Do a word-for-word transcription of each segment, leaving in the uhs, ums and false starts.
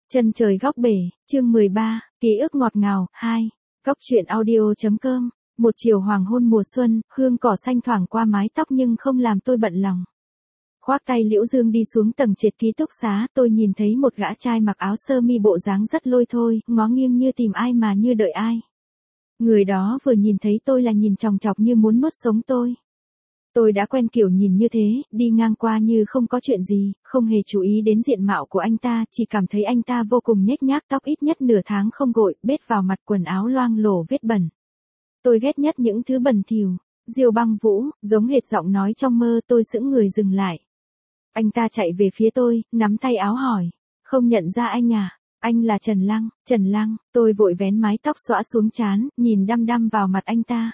Chân trời góc bể, chương mười ba, ký ức ngọt ngào, hai. Góc truyện audio.com. Một chiều hoàng hôn mùa xuân, hương cỏ xanh thoảng qua mái tóc nhưng không làm tôi bận lòng. Khoác tay Liễu Dương đi xuống tầng trệt ký túc xá, tôi nhìn thấy một gã trai mặc áo sơ mi bộ dáng rất lôi thôi, ngó nghiêng như tìm ai mà như đợi ai. Người đó vừa nhìn thấy tôi là nhìn chòng chọc như muốn nuốt sống tôi. Tôi đã quen kiểu nhìn như thế, đi ngang qua như không có chuyện gì, không hề chú ý đến diện mạo của anh ta, chỉ cảm thấy anh ta vô cùng nhếch nhác, tóc ít nhất nửa tháng không gội, bết vào mặt, quần áo loang lổ vết bẩn. Tôi ghét nhất những thứ bẩn thỉu. Diêu Băng Vũ, giống hệt giọng nói trong mơ, tôi sững người dừng lại. Anh ta chạy về phía tôi, nắm tay áo hỏi, không nhận ra anh à? Anh là Trần Lăng. Trần Lăng, tôi vội vén mái tóc xõa xuống trán, nhìn đăm đăm vào mặt anh ta.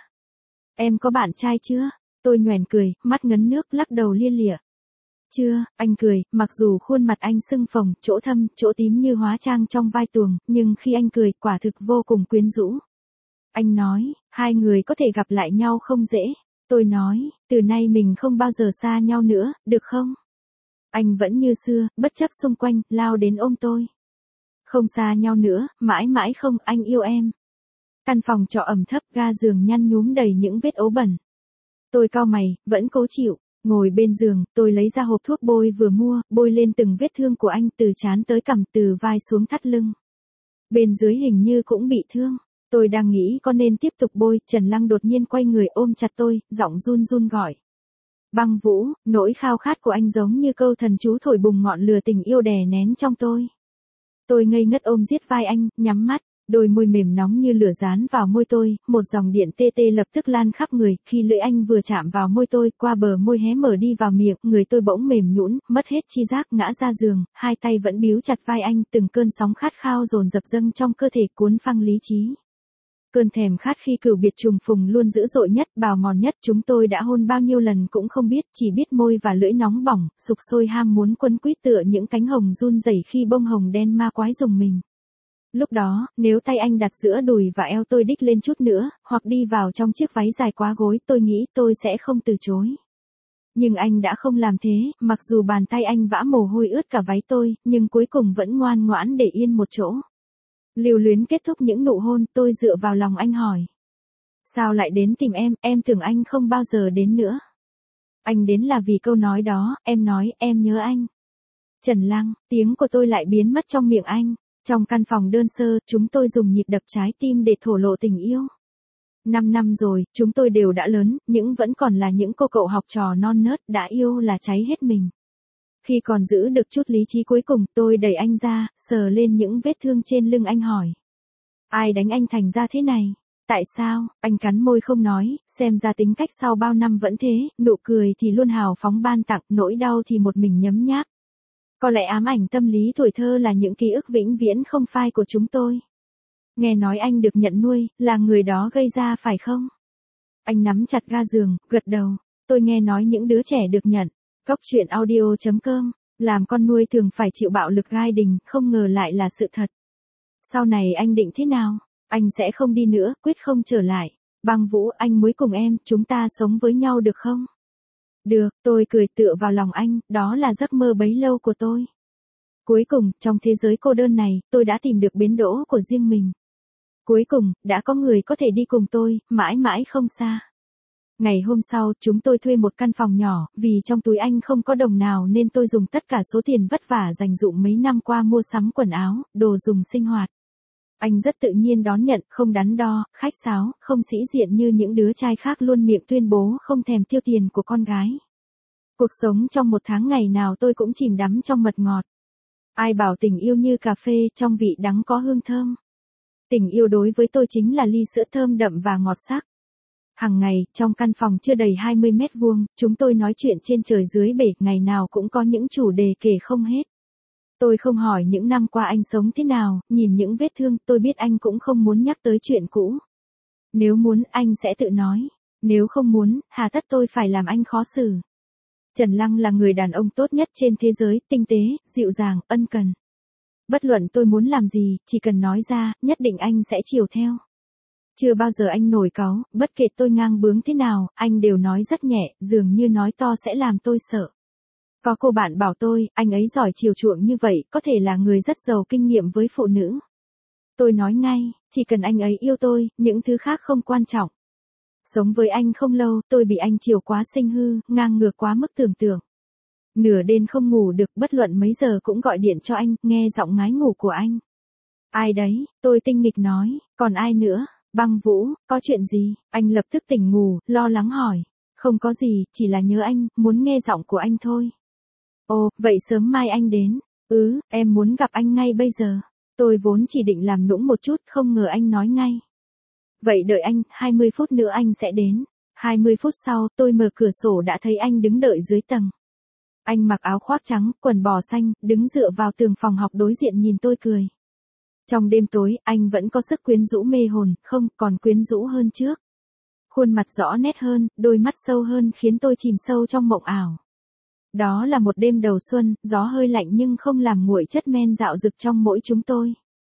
Em có bạn trai chưa? Tôi nhoẻn cười, mắt ngấn nước, lắc đầu lia lịa. Chưa, anh cười, mặc dù khuôn mặt anh sưng phồng, chỗ thâm, chỗ tím như hóa trang trong vai tuồng, nhưng khi anh cười, quả thực vô cùng quyến rũ. Anh nói, hai người có thể gặp lại nhau không dễ. Tôi nói, từ nay mình không bao giờ xa nhau nữa, được không? Anh vẫn như xưa, bất chấp xung quanh, lao đến ôm tôi. Không xa nhau nữa, mãi mãi không, anh yêu em. Căn phòng trọ ẩm thấp, ga giường nhăn nhúm đầy những vết ố bẩn. Tôi cau mày, vẫn cố chịu, ngồi bên giường, tôi lấy ra hộp thuốc bôi vừa mua, bôi lên từng vết thương của anh từ trán tới cằm, từ vai xuống thắt lưng. Bên dưới hình như cũng bị thương. Tôi đang nghĩ có nên tiếp tục bôi, Trần Lăng đột nhiên quay người ôm chặt tôi, giọng run run gọi. Băng Vũ, nỗi khao khát của anh giống như câu thần chú thổi bùng ngọn lửa tình yêu đè nén trong tôi. Tôi ngây ngất ôm giết vai anh, nhắm mắt. Đôi môi mềm nóng như lửa dán vào môi tôi, một dòng điện tê tê lập tức lan khắp người, khi lưỡi anh vừa chạm vào môi tôi, qua bờ môi hé mở đi vào miệng, người tôi bỗng mềm nhũn, mất hết chi giác, ngã ra giường, hai tay vẫn bíu chặt vai anh, từng cơn sóng khát khao dồn dập dâng trong cơ thể cuốn phăng lý trí. Cơn thèm khát khi cửu biệt trùng phùng luôn dữ dội nhất, bào mòn nhất, chúng tôi đã hôn bao nhiêu lần cũng không biết, chỉ biết môi và lưỡi nóng bỏng, sục sôi ham muốn quấn quýt tựa những cánh hồng run rẩy khi bông hồng đen ma quái rùng mình. Lúc đó, nếu tay anh đặt giữa đùi và eo tôi đích lên chút nữa, hoặc đi vào trong chiếc váy dài quá gối, tôi nghĩ tôi sẽ không từ chối. Nhưng anh đã không làm thế, mặc dù bàn tay anh vã mồ hôi ướt cả váy tôi, nhưng cuối cùng vẫn ngoan ngoãn để yên một chỗ. Lưu luyến kết thúc những nụ hôn, tôi dựa vào lòng anh hỏi. Sao lại đến tìm em, em tưởng anh không bao giờ đến nữa. Anh đến là vì câu nói đó, em nói, em nhớ anh. Trần Lăng, tiếng của tôi lại biến mất trong miệng anh. Trong căn phòng đơn sơ, chúng tôi dùng nhịp đập trái tim để thổ lộ tình yêu. Năm năm rồi, chúng tôi đều đã lớn, nhưng vẫn còn là những cô cậu học trò non nớt, đã yêu là cháy hết mình. Khi còn giữ được chút lý trí cuối cùng, tôi đẩy anh ra, sờ lên những vết thương trên lưng anh hỏi. Ai đánh anh thành ra thế này? Tại sao? Anh cắn môi không nói, xem ra tính cách sau bao năm vẫn thế, nụ cười thì luôn hào phóng ban tặng, nỗi đau thì một mình nhấm nháp. Có lẽ ám ảnh tâm lý tuổi thơ là những ký ức vĩnh viễn không phai của chúng tôi. Nghe nói anh được nhận nuôi, là người đó gây ra phải không? Anh nắm chặt ga giường, gật đầu. Tôi nghe nói những đứa trẻ được nhận. Góc truyện audio.com. Làm con nuôi thường phải chịu bạo lực gai đình, không ngờ lại là sự thật. Sau này anh định thế nào? Anh sẽ không đi nữa, quyết không trở lại. Băng Vũ, anh muốn cùng em, chúng ta sống với nhau được không? Được, tôi cười tựa vào lòng anh, đó là giấc mơ bấy lâu của tôi. Cuối cùng, trong thế giới cô đơn này, tôi đã tìm được bến đỗ của riêng mình. Cuối cùng, đã có người có thể đi cùng tôi, mãi mãi không xa. Ngày hôm sau, chúng tôi thuê một căn phòng nhỏ, vì trong túi anh không có đồng nào nên tôi dùng tất cả số tiền vất vả dành dụm mấy năm qua mua sắm quần áo, đồ dùng sinh hoạt. Anh rất tự nhiên đón nhận, không đắn đo, khách sáo, không sĩ diện như những đứa trai khác luôn miệng tuyên bố không thèm tiêu tiền của con gái. Cuộc sống trong một tháng ngày nào tôi cũng chìm đắm trong mật ngọt. Ai bảo tình yêu như cà phê, trong vị đắng có hương thơm. Tình yêu đối với tôi chính là ly sữa thơm đậm và ngọt sắc. Hằng ngày, trong căn phòng chưa đầy hai mươi mét vuông, chúng tôi nói chuyện trên trời dưới bể, ngày nào cũng có những chủ đề kể không hết. Tôi không hỏi những năm qua anh sống thế nào, nhìn những vết thương, tôi biết anh cũng không muốn nhắc tới chuyện cũ. Nếu muốn, anh sẽ tự nói. Nếu không muốn, hà tất tôi phải làm anh khó xử. Trần Lăng là người đàn ông tốt nhất trên thế giới, tinh tế, dịu dàng, ân cần. Bất luận tôi muốn làm gì, chỉ cần nói ra, nhất định anh sẽ chiều theo. Chưa bao giờ anh nổi cáu, bất kể tôi ngang bướng thế nào, anh đều nói rất nhẹ, dường như nói to sẽ làm tôi sợ. Có cô bạn bảo tôi, anh ấy giỏi chiều chuộng như vậy, có thể là người rất giàu kinh nghiệm với phụ nữ. Tôi nói ngay, chỉ cần anh ấy yêu tôi, những thứ khác không quan trọng. Sống với anh không lâu, tôi bị anh chiều quá sinh hư, ngang ngược quá mức tưởng tượng. Nửa đêm không ngủ được, bất luận mấy giờ cũng gọi điện cho anh, nghe giọng ngái ngủ của anh. Ai đấy, tôi tinh nghịch nói, còn ai nữa, Băng Vũ, có chuyện gì? Anh lập tức tỉnh ngủ, lo lắng hỏi. Không có gì, chỉ là nhớ anh, muốn nghe giọng của anh thôi. Ồ, vậy sớm mai anh đến. Ừ, em muốn gặp anh ngay bây giờ. Tôi vốn chỉ định làm nũng một chút, không ngờ anh nói ngay. Vậy đợi anh, hai mươi phút nữa anh sẽ đến. hai mươi phút sau, tôi mở cửa sổ đã thấy anh đứng đợi dưới tầng. Anh mặc áo khoác trắng, quần bò xanh, đứng dựa vào tường phòng học đối diện nhìn tôi cười. Trong đêm tối, anh vẫn có sức quyến rũ mê hồn, không, còn quyến rũ hơn trước. Khuôn mặt rõ nét hơn, đôi mắt sâu hơn khiến tôi chìm sâu trong mộng ảo. Đó là một đêm đầu xuân, gió hơi lạnh nhưng không làm nguội chất men dạo dực trong mỗi chúng tôi.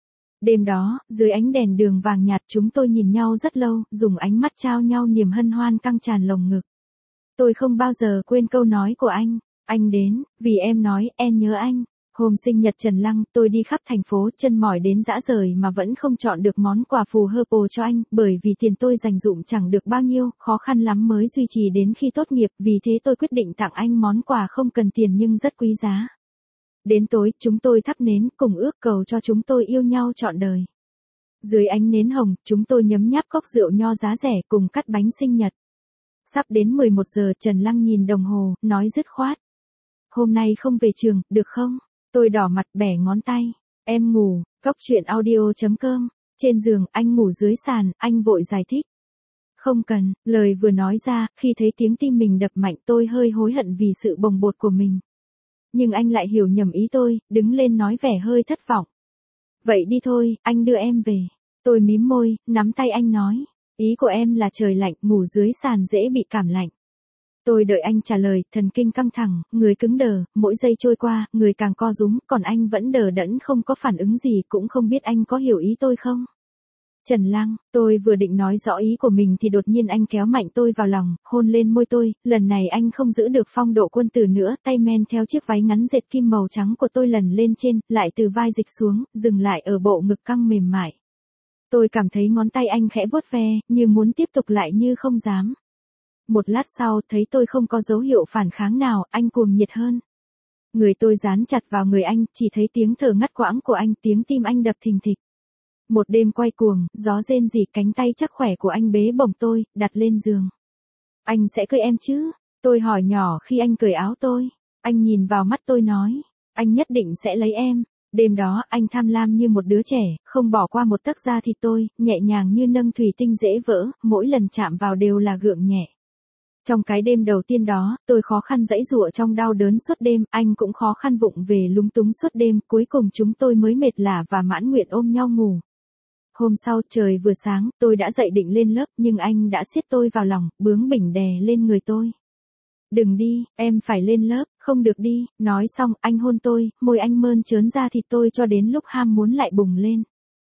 Đêm đó, dưới ánh đèn đường vàng nhạt chúng tôi nhìn nhau rất lâu, dùng ánh mắt trao nhau niềm hân hoan căng tràn lồng ngực. Tôi không bao giờ quên câu nói của anh, anh đến, vì em nói, em nhớ anh. Hôm sinh nhật Trần Lăng, tôi đi khắp thành phố, chân mỏi đến dã rời mà vẫn không chọn được món quà phù hợp cho anh, bởi vì tiền tôi dành dụm chẳng được bao nhiêu, khó khăn lắm mới duy trì đến khi tốt nghiệp, vì thế tôi quyết định tặng anh món quà không cần tiền nhưng rất quý giá. Đến tối, chúng tôi thắp nến, cùng ước cầu cho chúng tôi yêu nhau trọn đời. Dưới ánh nến hồng, chúng tôi nhấm nháp cốc rượu nho giá rẻ cùng cắt bánh sinh nhật. Sắp đến mười một giờ, Trần Lăng nhìn đồng hồ, nói dứt khoát. Hôm nay không về trường, được không? Tôi đỏ mặt bẻ ngón tay. Em ngủ, cốc truyện audio chấm com. Trên giường, anh ngủ dưới sàn, anh vội giải thích. Không cần, lời vừa nói ra, khi thấy tiếng tim mình đập mạnh tôi hơi hối hận vì sự bồng bột của mình. Nhưng anh lại hiểu nhầm ý tôi, đứng lên nói vẻ hơi thất vọng. Vậy đi thôi, anh đưa em về. Tôi mím môi, nắm tay anh nói. Ý của em là trời lạnh, ngủ dưới sàn dễ bị cảm lạnh. Tôi đợi anh trả lời, thần kinh căng thẳng, người cứng đờ, mỗi giây trôi qua, người càng co rúm, còn anh vẫn đờ đẫn không có phản ứng gì, cũng không biết anh có hiểu ý tôi không. Trần Lăng, tôi vừa định nói rõ ý của mình thì đột nhiên anh kéo mạnh tôi vào lòng, hôn lên môi tôi, lần này anh không giữ được phong độ quân tử nữa, tay men theo chiếc váy ngắn dệt kim màu trắng của tôi lần lên trên, lại từ vai dịch xuống, dừng lại ở bộ ngực căng mềm mại. Tôi cảm thấy ngón tay anh khẽ vuốt ve, như muốn tiếp tục lại như không dám. Một lát sau, thấy tôi không có dấu hiệu phản kháng nào, anh cuồng nhiệt hơn. Người tôi dán chặt vào người anh, chỉ thấy tiếng thở ngắt quãng của anh, tiếng tim anh đập thình thịch. Một đêm quay cuồng, gió rên rỉ, cánh tay chắc khỏe của anh bế bổng tôi, đặt lên giường. Anh sẽ cưới em chứ? Tôi hỏi nhỏ khi anh cởi áo tôi. Anh nhìn vào mắt tôi nói, anh nhất định sẽ lấy em. Đêm đó, anh tham lam như một đứa trẻ, không bỏ qua một tấc da thịt tôi, nhẹ nhàng như nâng thủy tinh dễ vỡ, mỗi lần chạm vào đều là gượng nhẹ. Trong cái đêm đầu tiên đó, tôi khó khăn giãy giụa trong đau đớn suốt đêm, anh cũng khó khăn vụng về lúng túng suốt đêm, cuối cùng chúng tôi mới mệt lả và mãn nguyện ôm nhau ngủ. Hôm sau, trời vừa sáng, tôi đã dậy định lên lớp, nhưng anh đã siết tôi vào lòng, bướng bỉnh đè lên người tôi. Đừng đi, em phải lên lớp, không được đi, nói xong, anh hôn tôi, môi anh mơn trớn ra thịt tôi cho đến lúc ham muốn lại bùng lên.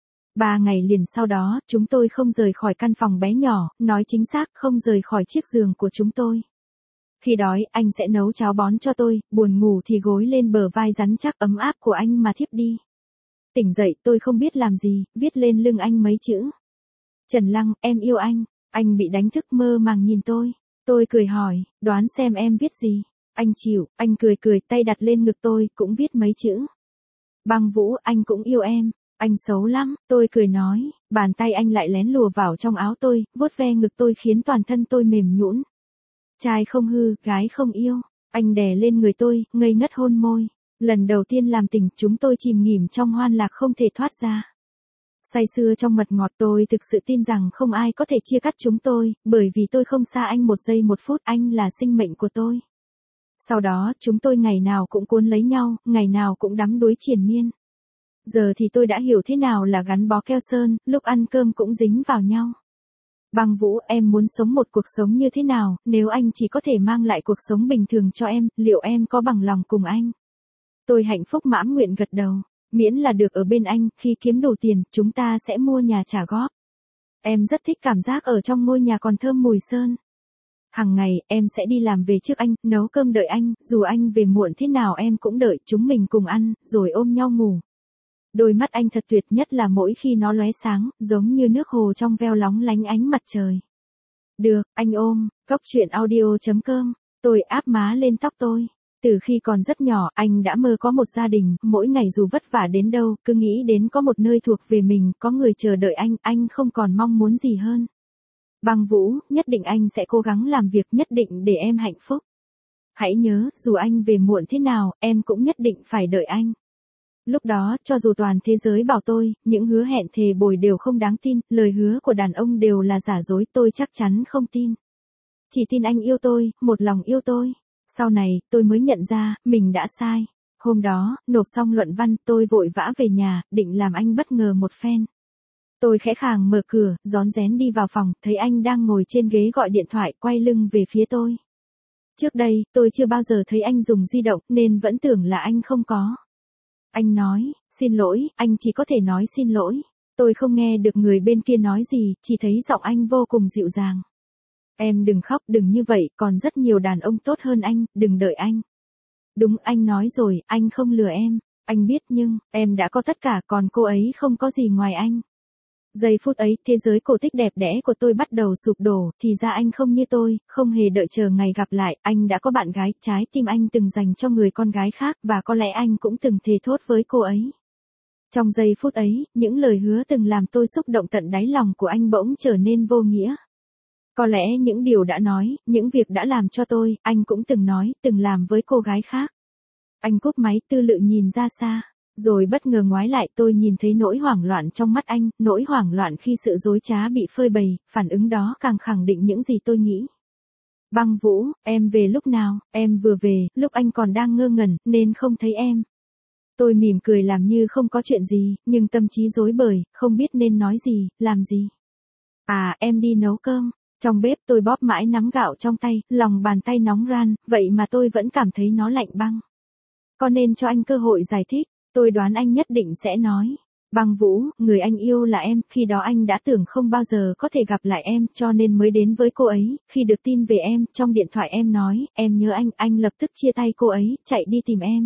Ba ngày liền sau đó, chúng tôi không rời khỏi căn phòng bé nhỏ, nói chính xác, không rời khỏi chiếc giường của chúng tôi. Khi đói, anh sẽ nấu cháo bón cho tôi, buồn ngủ thì gối lên bờ vai rắn chắc ấm áp của anh mà thiếp đi. Tỉnh dậy, tôi không biết làm gì, viết lên lưng anh mấy chữ. Trần Lăng, em yêu anh. Anh bị đánh thức mơ màng nhìn tôi. Tôi cười hỏi, đoán xem em viết gì. Anh chịu, anh cười cười, tay đặt lên ngực tôi, cũng viết mấy chữ. Băng Vũ, anh cũng yêu em. Anh xấu lắm, tôi cười nói, bàn tay anh lại lén lùa vào trong áo tôi, vuốt ve ngực tôi khiến toàn thân tôi mềm nhũn. Trai không hư, gái không yêu. Anh đè lên người tôi, ngây ngất hôn môi. Lần đầu tiên làm tình, chúng tôi chìm nghỉm trong hoan lạc không thể thoát ra. Say sưa trong mật ngọt, tôi thực sự tin rằng không ai có thể chia cắt chúng tôi, bởi vì tôi không xa anh một giây một phút, anh là sinh mệnh của tôi. Sau đó, chúng tôi ngày nào cũng cuốn lấy nhau, ngày nào cũng đắm đuối triền miên. Giờ thì tôi đã hiểu thế nào là gắn bó keo sơn, lúc ăn cơm cũng dính vào nhau. Băng Vũ, em muốn sống một cuộc sống như thế nào, nếu anh chỉ có thể mang lại cuộc sống bình thường cho em, liệu em có bằng lòng cùng anh? Tôi hạnh phúc mãn nguyện gật đầu, miễn là được ở bên anh, khi kiếm đủ tiền, chúng ta sẽ mua nhà trả góp. Em rất thích cảm giác ở trong ngôi nhà còn thơm mùi sơn. Hàng ngày, em sẽ đi làm về trước anh, nấu cơm đợi anh, dù anh về muộn thế nào em cũng đợi, chúng mình cùng ăn, rồi ôm nhau ngủ. Đôi mắt anh thật tuyệt, nhất là mỗi khi nó lóe sáng, giống như nước hồ trong veo lóng lánh ánh mặt trời. Được, anh ôm. Cốc truyện audio chấm com. Tôi áp má lên tóc tôi. Từ khi còn rất nhỏ, anh đã mơ có một gia đình, mỗi ngày dù vất vả đến đâu, cứ nghĩ đến có một nơi thuộc về mình, có người chờ đợi anh, anh không còn mong muốn gì hơn. Băng Vũ, nhất định anh sẽ cố gắng làm việc, nhất định để em hạnh phúc. Hãy nhớ, dù anh về muộn thế nào, em cũng nhất định phải đợi anh. Lúc đó, cho dù toàn thế giới bảo tôi, những hứa hẹn thề bồi đều không đáng tin, lời hứa của đàn ông đều là giả dối, tôi chắc chắn không tin. Chỉ tin anh yêu tôi, một lòng yêu tôi. Sau này, tôi mới nhận ra, mình đã sai. Hôm đó, nộp xong luận văn, tôi vội vã về nhà, định làm anh bất ngờ một phen. Tôi khẽ khàng mở cửa, rón rén đi vào phòng, thấy anh đang ngồi trên ghế gọi điện thoại, quay lưng về phía tôi. Trước đây, tôi chưa bao giờ thấy anh dùng di động, nên vẫn tưởng là anh không có. Anh nói, xin lỗi, anh chỉ có thể nói xin lỗi. Tôi không nghe được người bên kia nói gì, chỉ thấy giọng anh vô cùng dịu dàng. Em đừng khóc, đừng như vậy, còn rất nhiều đàn ông tốt hơn anh, đừng đợi anh. Đúng, anh nói rồi, anh không lừa em. Anh biết nhưng, em đã có tất cả, còn cô ấy không có gì ngoài anh. Giây phút ấy, thế giới cổ tích đẹp đẽ của tôi bắt đầu sụp đổ, thì ra anh không như tôi, không hề đợi chờ ngày gặp lại, anh đã có bạn gái, trái tim anh từng dành cho người con gái khác, và có lẽ anh cũng từng thề thốt với cô ấy. Trong giây phút ấy, những lời hứa từng làm tôi xúc động tận đáy lòng của anh bỗng trở nên vô nghĩa. Có lẽ những điều đã nói, những việc đã làm cho tôi, anh cũng từng nói, từng làm với cô gái khác. Anh cúp máy, tư lự nhìn ra xa. Rồi bất ngờ ngoái lại, tôi nhìn thấy nỗi hoảng loạn trong mắt anh, nỗi hoảng loạn khi sự dối trá bị phơi bày, phản ứng đó càng khẳng định những gì tôi nghĩ. Băng Vũ, em về lúc nào? Em vừa về, lúc anh còn đang ngơ ngẩn, nên không thấy em. Tôi mỉm cười làm như không có chuyện gì, nhưng tâm trí rối bời, không biết nên nói gì, làm gì. À, em đi nấu cơm. Trong bếp tôi bóp mãi nắm gạo trong tay, lòng bàn tay nóng ran, vậy mà tôi vẫn cảm thấy nó lạnh băng. Có nên cho anh cơ hội giải thích? Tôi đoán anh nhất định sẽ nói. Băng Vũ, người anh yêu là em, khi đó anh đã tưởng không bao giờ có thể gặp lại em, cho nên mới đến với cô ấy. Khi được tin về em, trong điện thoại em nói, em nhớ anh, anh lập tức chia tay cô ấy, chạy đi tìm em.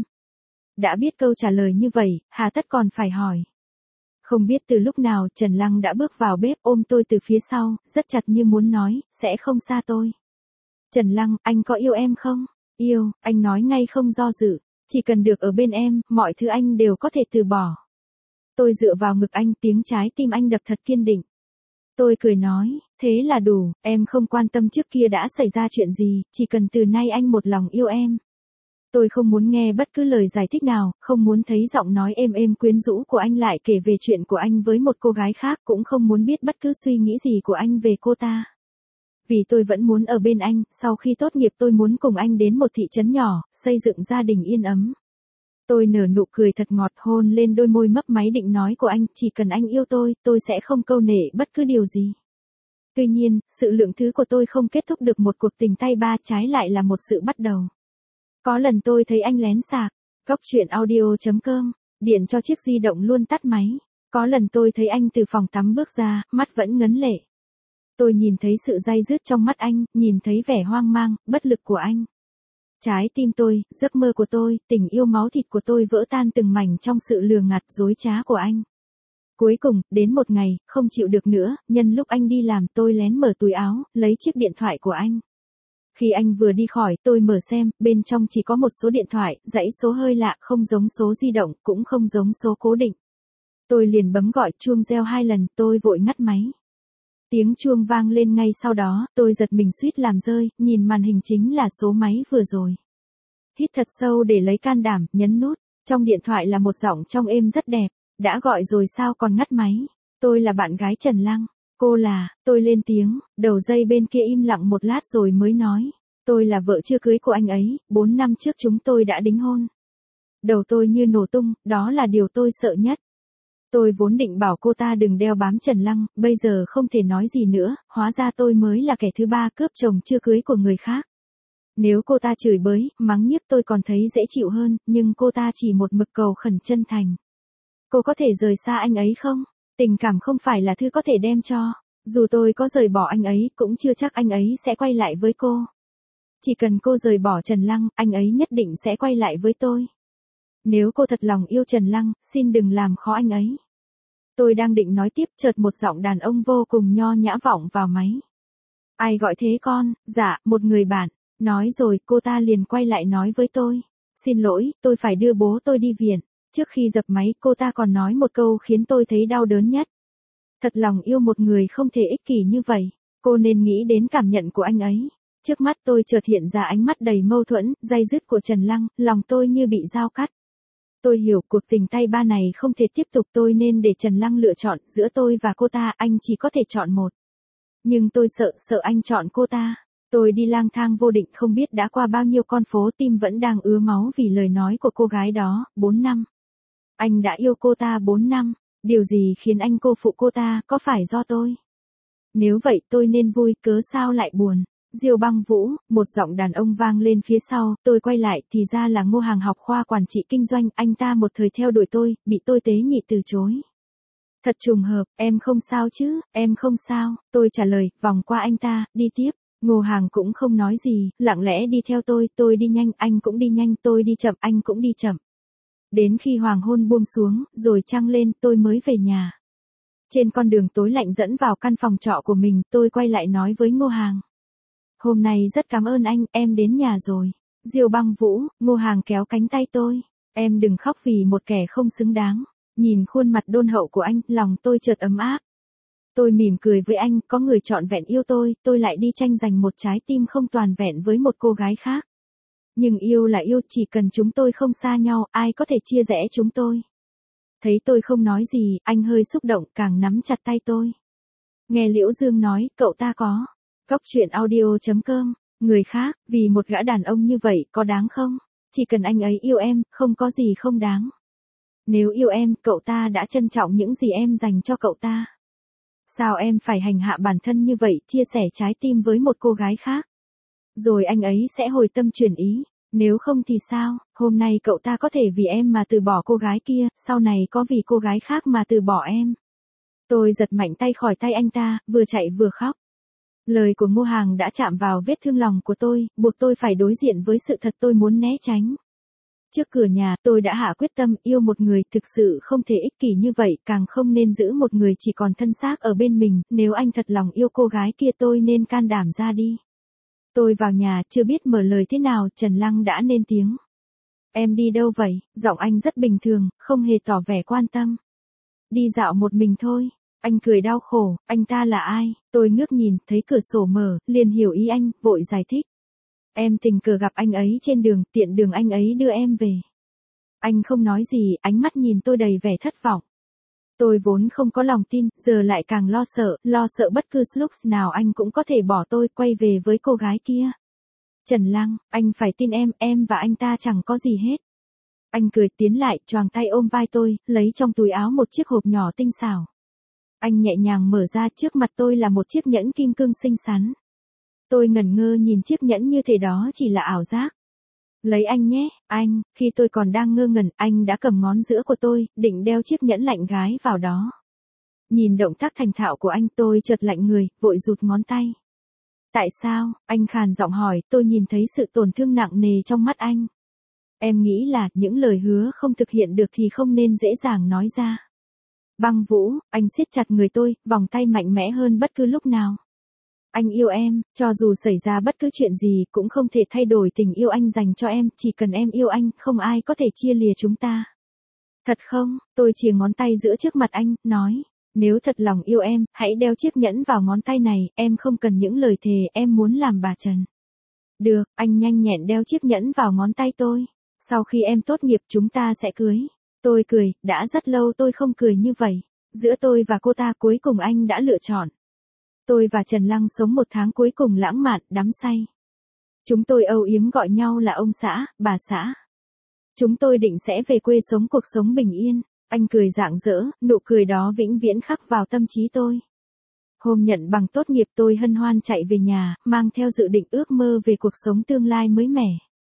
Đã biết câu trả lời như vậy, hà tất còn phải hỏi. Không biết từ lúc nào, Trần Lăng đã bước vào bếp, ôm tôi từ phía sau, rất chặt như muốn nói, sẽ không xa tôi. Trần Lăng, anh có yêu em không? Yêu, anh nói ngay không do dự. Chỉ cần được ở bên em, mọi thứ anh đều có thể từ bỏ. Tôi dựa vào ngực anh, tiếng trái tim anh đập thật kiên định. Tôi cười nói, thế là đủ, em không quan tâm trước kia đã xảy ra chuyện gì, chỉ cần từ nay anh một lòng yêu em. Tôi không muốn nghe bất cứ lời giải thích nào, không muốn thấy giọng nói êm êm quyến rũ của anh lại kể về chuyện của anh với một cô gái khác, cũng không muốn biết bất cứ suy nghĩ gì của anh về cô ta. Vì tôi vẫn muốn ở bên anh, sau khi tốt nghiệp tôi muốn cùng anh đến một thị trấn nhỏ, xây dựng gia đình yên ấm. Tôi nở nụ cười thật ngọt, hôn lên đôi môi mấp máy định nói của anh, chỉ cần anh yêu tôi, tôi sẽ không câu nệ bất cứ điều gì. Tuy nhiên, sự lượng thứ của tôi không kết thúc được một cuộc tình tay ba, trái lại là một sự bắt đầu. Có lần tôi thấy anh lén sạc, cốc truyện audio chấm com, điện cho chiếc di động luôn tắt máy. Có lần tôi thấy anh từ phòng tắm bước ra, mắt vẫn ngấn lệ. Tôi nhìn thấy sự day dứt trong mắt anh, nhìn thấy vẻ hoang mang, bất lực của anh. Trái tim tôi, giấc mơ của tôi, tình yêu máu thịt của tôi vỡ tan từng mảnh trong sự lừa gạt dối trá của anh. Cuối cùng, đến một ngày, không chịu được nữa, nhân lúc anh đi làm tôi lén mở túi áo, lấy chiếc điện thoại của anh. Khi anh vừa đi khỏi, tôi mở xem, bên trong chỉ có một số điện thoại, dãy số hơi lạ, không giống số di động, cũng không giống số cố định. Tôi liền bấm gọi, chuông reo hai lần, tôi vội ngắt máy. Tiếng chuông vang lên ngay sau đó, tôi giật mình suýt làm rơi, nhìn màn hình chính là số máy vừa rồi. Hít thật sâu để lấy can đảm, nhấn nút. Trong điện thoại là một giọng trong êm rất đẹp. Đã gọi rồi sao còn ngắt máy? Tôi là bạn gái Trần Lăng. Cô là, tôi lên tiếng, đầu dây bên kia im lặng một lát rồi mới nói. Tôi là vợ chưa cưới của anh ấy, bốn năm trước chúng tôi đã đính hôn. Đầu tôi như nổ tung, đó là điều tôi sợ nhất. Tôi vốn định bảo cô ta đừng đeo bám Trần Lăng, bây giờ không thể nói gì nữa, hóa ra tôi mới là kẻ thứ ba cướp chồng chưa cưới của người khác. Nếu cô ta chửi bới, mắng nhiếc tôi còn thấy dễ chịu hơn, nhưng cô ta chỉ một mực cầu khẩn chân thành. Cô có thể rời xa anh ấy không? Tình cảm không phải là thứ có thể đem cho. Dù tôi có rời bỏ anh ấy cũng chưa chắc anh ấy sẽ quay lại với cô. Chỉ cần cô rời bỏ Trần Lăng, anh ấy nhất định sẽ quay lại với tôi. Nếu cô thật lòng yêu Trần Lăng, xin đừng làm khó anh ấy. Tôi đang định nói tiếp, chợt một giọng đàn ông vô cùng nho nhã vọng vào máy. Ai gọi thế con? Dạ, một người bạn. Nói rồi cô ta liền quay lại nói với tôi. Xin lỗi, tôi phải đưa bố tôi đi viện. Trước khi dập máy cô ta còn nói một câu khiến tôi thấy đau đớn nhất. Thật lòng yêu một người không thể ích kỷ như vậy. Cô nên nghĩ đến cảm nhận của anh ấy. Trước mắt tôi chợt hiện ra ánh mắt đầy mâu thuẫn, day dứt của Trần Lăng, lòng tôi như bị dao cắt. Tôi hiểu cuộc tình tay ba này không thể tiếp tục, tôi nên để Trần Lăng lựa chọn, giữa tôi và cô ta anh chỉ có thể chọn một. Nhưng tôi sợ, sợ anh chọn cô ta. Tôi đi lang thang vô định không biết đã qua bao nhiêu con phố, tim vẫn đang ứa máu vì lời nói của cô gái đó, bốn năm. Anh đã yêu cô ta bốn năm, điều gì khiến anh cô phụ cô ta, có phải do tôi? Nếu vậy tôi nên vui, cớ sao lại buồn? Diêu Băng Vũ, một giọng đàn ông vang lên phía sau, tôi quay lại thì ra là Ngô Hàng học khoa quản trị kinh doanh, anh ta một thời theo đuổi tôi, bị tôi tế nhị từ chối. Thật trùng hợp, em không sao chứ, em không sao, tôi trả lời, vòng qua anh ta, đi tiếp. Ngô Hàng cũng không nói gì, lặng lẽ đi theo tôi, tôi đi nhanh, anh cũng đi nhanh, tôi đi chậm, anh cũng đi chậm. Đến khi hoàng hôn buông xuống, rồi trăng lên, tôi mới về nhà. Trên con đường tối lạnh dẫn vào căn phòng trọ của mình, tôi quay lại nói với Ngô Hàng. Hôm nay rất cảm ơn anh, em đến nhà rồi. Diêu Băng Vũ, Ngô Hàng kéo cánh tay tôi. Em đừng khóc vì một kẻ không xứng đáng. Nhìn khuôn mặt đôn hậu của anh, lòng tôi chợt ấm áp. Tôi mỉm cười với anh, có người trọn vẹn yêu tôi, tôi lại đi tranh giành một trái tim không toàn vẹn với một cô gái khác. Nhưng yêu là yêu, chỉ cần chúng tôi không xa nhau, ai có thể chia rẽ chúng tôi. Thấy tôi không nói gì, anh hơi xúc động, càng nắm chặt tay tôi. Nghe Liễu Dương nói, cậu ta có. Góc truyện audio chấm com, người khác, vì một gã đàn ông như vậy, có đáng không? Chỉ cần anh ấy yêu em, không có gì không đáng. Nếu yêu em, cậu ta đã trân trọng những gì em dành cho cậu ta. Sao em phải hành hạ bản thân như vậy, chia sẻ trái tim với một cô gái khác? Rồi anh ấy sẽ hồi tâm chuyển ý. Nếu không thì sao, hôm nay cậu ta có thể vì em mà từ bỏ cô gái kia, sau này có vì cô gái khác mà từ bỏ em. Tôi giật mạnh tay khỏi tay anh ta, vừa chạy vừa khóc. Lời của Ngô Hàng đã chạm vào vết thương lòng của tôi, buộc tôi phải đối diện với sự thật tôi muốn né tránh. Trước cửa nhà, tôi đã hạ quyết tâm, yêu một người thực sự không thể ích kỷ như vậy, càng không nên giữ một người chỉ còn thân xác ở bên mình, nếu anh thật lòng yêu cô gái kia tôi nên can đảm ra đi. Tôi vào nhà, chưa biết mở lời thế nào, Trần Lăng đã lên tiếng. Em đi đâu vậy? Giọng anh rất bình thường, không hề tỏ vẻ quan tâm. Đi dạo một mình thôi. Anh cười đau khổ, anh ta là ai? Tôi ngước nhìn, thấy cửa sổ mở, liền hiểu ý anh, vội giải thích. Em tình cờ gặp anh ấy trên đường, tiện đường anh ấy đưa em về. Anh không nói gì, ánh mắt nhìn tôi đầy vẻ thất vọng. Tôi vốn không có lòng tin, giờ lại càng lo sợ, lo sợ bất cứ lúc nào anh cũng có thể bỏ tôi, quay về với cô gái kia. Trần Lăng, anh phải tin em, em và anh ta chẳng có gì hết. Anh cười tiến lại, choàng tay ôm vai tôi, lấy trong túi áo một chiếc hộp nhỏ tinh xảo. Anh nhẹ nhàng mở ra, trước mặt tôi là một chiếc nhẫn kim cương xinh xắn. Tôi ngẩn ngơ nhìn chiếc nhẫn như thể đó chỉ là ảo giác. Lấy anh nhé, anh, khi tôi còn đang ngơ ngẩn, anh đã cầm ngón giữa của tôi, định đeo chiếc nhẫn lạnh gái vào đó. Nhìn động tác thành thạo của anh tôi chợt lạnh người, vội rụt ngón tay. Tại sao, anh khàn giọng hỏi, tôi nhìn thấy sự tổn thương nặng nề trong mắt anh. Em nghĩ là, những lời hứa không thực hiện được thì không nên dễ dàng nói ra. Băng Vũ, anh siết chặt người tôi, vòng tay mạnh mẽ hơn bất cứ lúc nào. Anh yêu em, cho dù xảy ra bất cứ chuyện gì cũng không thể thay đổi tình yêu anh dành cho em, chỉ cần em yêu anh, không ai có thể chia lìa chúng ta. Thật không? Tôi chìa ngón tay giữa trước mặt anh, nói, nếu thật lòng yêu em, hãy đeo chiếc nhẫn vào ngón tay này, em không cần những lời thề, em muốn làm bà Trần. Được, anh nhanh nhẹn đeo chiếc nhẫn vào ngón tay tôi. Sau khi em tốt nghiệp chúng ta sẽ cưới. Tôi cười, đã rất lâu tôi không cười như vậy. Giữa tôi và cô ta cuối cùng anh đã lựa chọn. Tôi và Trần Lăng sống một tháng cuối cùng lãng mạn, đắm say. Chúng tôi âu yếm gọi nhau là ông xã, bà xã. Chúng tôi định sẽ về quê sống cuộc sống bình yên. Anh cười rạng rỡ, nụ cười đó vĩnh viễn khắc vào tâm trí tôi. Hôm nhận bằng tốt nghiệp tôi hân hoan chạy về nhà, mang theo dự định ước mơ về cuộc sống tương lai mới mẻ.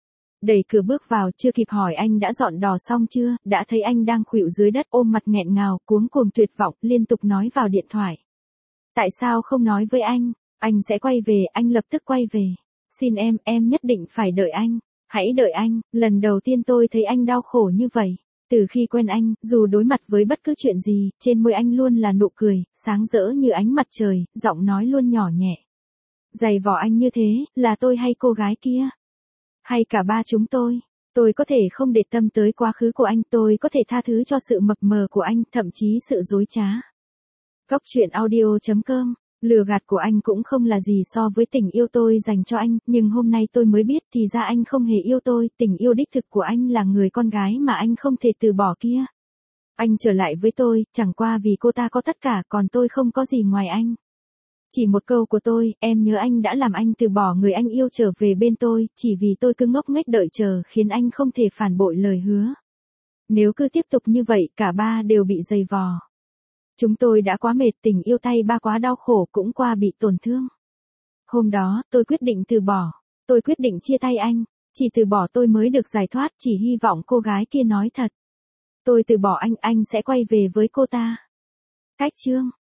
Đẩy cửa bước vào, chưa kịp hỏi anh đã dọn đò xong chưa, đã thấy anh đang khuỵu dưới đất ôm mặt nghẹn ngào, cuống cuồng tuyệt vọng, liên tục nói vào điện thoại. Tại sao không nói với anh? Anh sẽ quay về, anh lập tức quay về. Xin em, em nhất định phải đợi anh. Hãy đợi anh, lần đầu tiên tôi thấy anh đau khổ như vậy. Từ khi quen anh, dù đối mặt với bất cứ chuyện gì, trên môi anh luôn là nụ cười, sáng rỡ như ánh mặt trời, giọng nói luôn nhỏ nhẹ. Giày vò anh như thế, là tôi hay cô gái kia? Hay cả ba chúng tôi? Tôi có thể không để tâm tới quá khứ của anh, tôi có thể tha thứ cho sự mập mờ của anh, thậm chí sự dối trá. Góc truyện audio chấm com. Lừa gạt của anh cũng không là gì so với tình yêu tôi dành cho anh, nhưng hôm nay tôi mới biết thì ra anh không hề yêu tôi, tình yêu đích thực của anh là người con gái mà anh không thể từ bỏ kia. Anh trở lại với tôi, chẳng qua vì cô ta có tất cả, còn tôi không có gì ngoài anh. Chỉ một câu của tôi, em nhớ anh đã làm anh từ bỏ người anh yêu trở về bên tôi, chỉ vì tôi cứ ngốc nghếch đợi chờ khiến anh không thể phản bội lời hứa. Nếu cứ tiếp tục như vậy, cả ba đều bị giày vò. Chúng tôi đã quá mệt, tình yêu tay ba quá đau khổ, cũng qua bị tổn thương. Hôm đó, tôi quyết định từ bỏ. Tôi quyết định chia tay anh. Chỉ từ bỏ tôi mới được giải thoát, chỉ hy vọng cô gái kia nói thật. Tôi từ bỏ anh, anh sẽ quay về với cô ta. Cách chương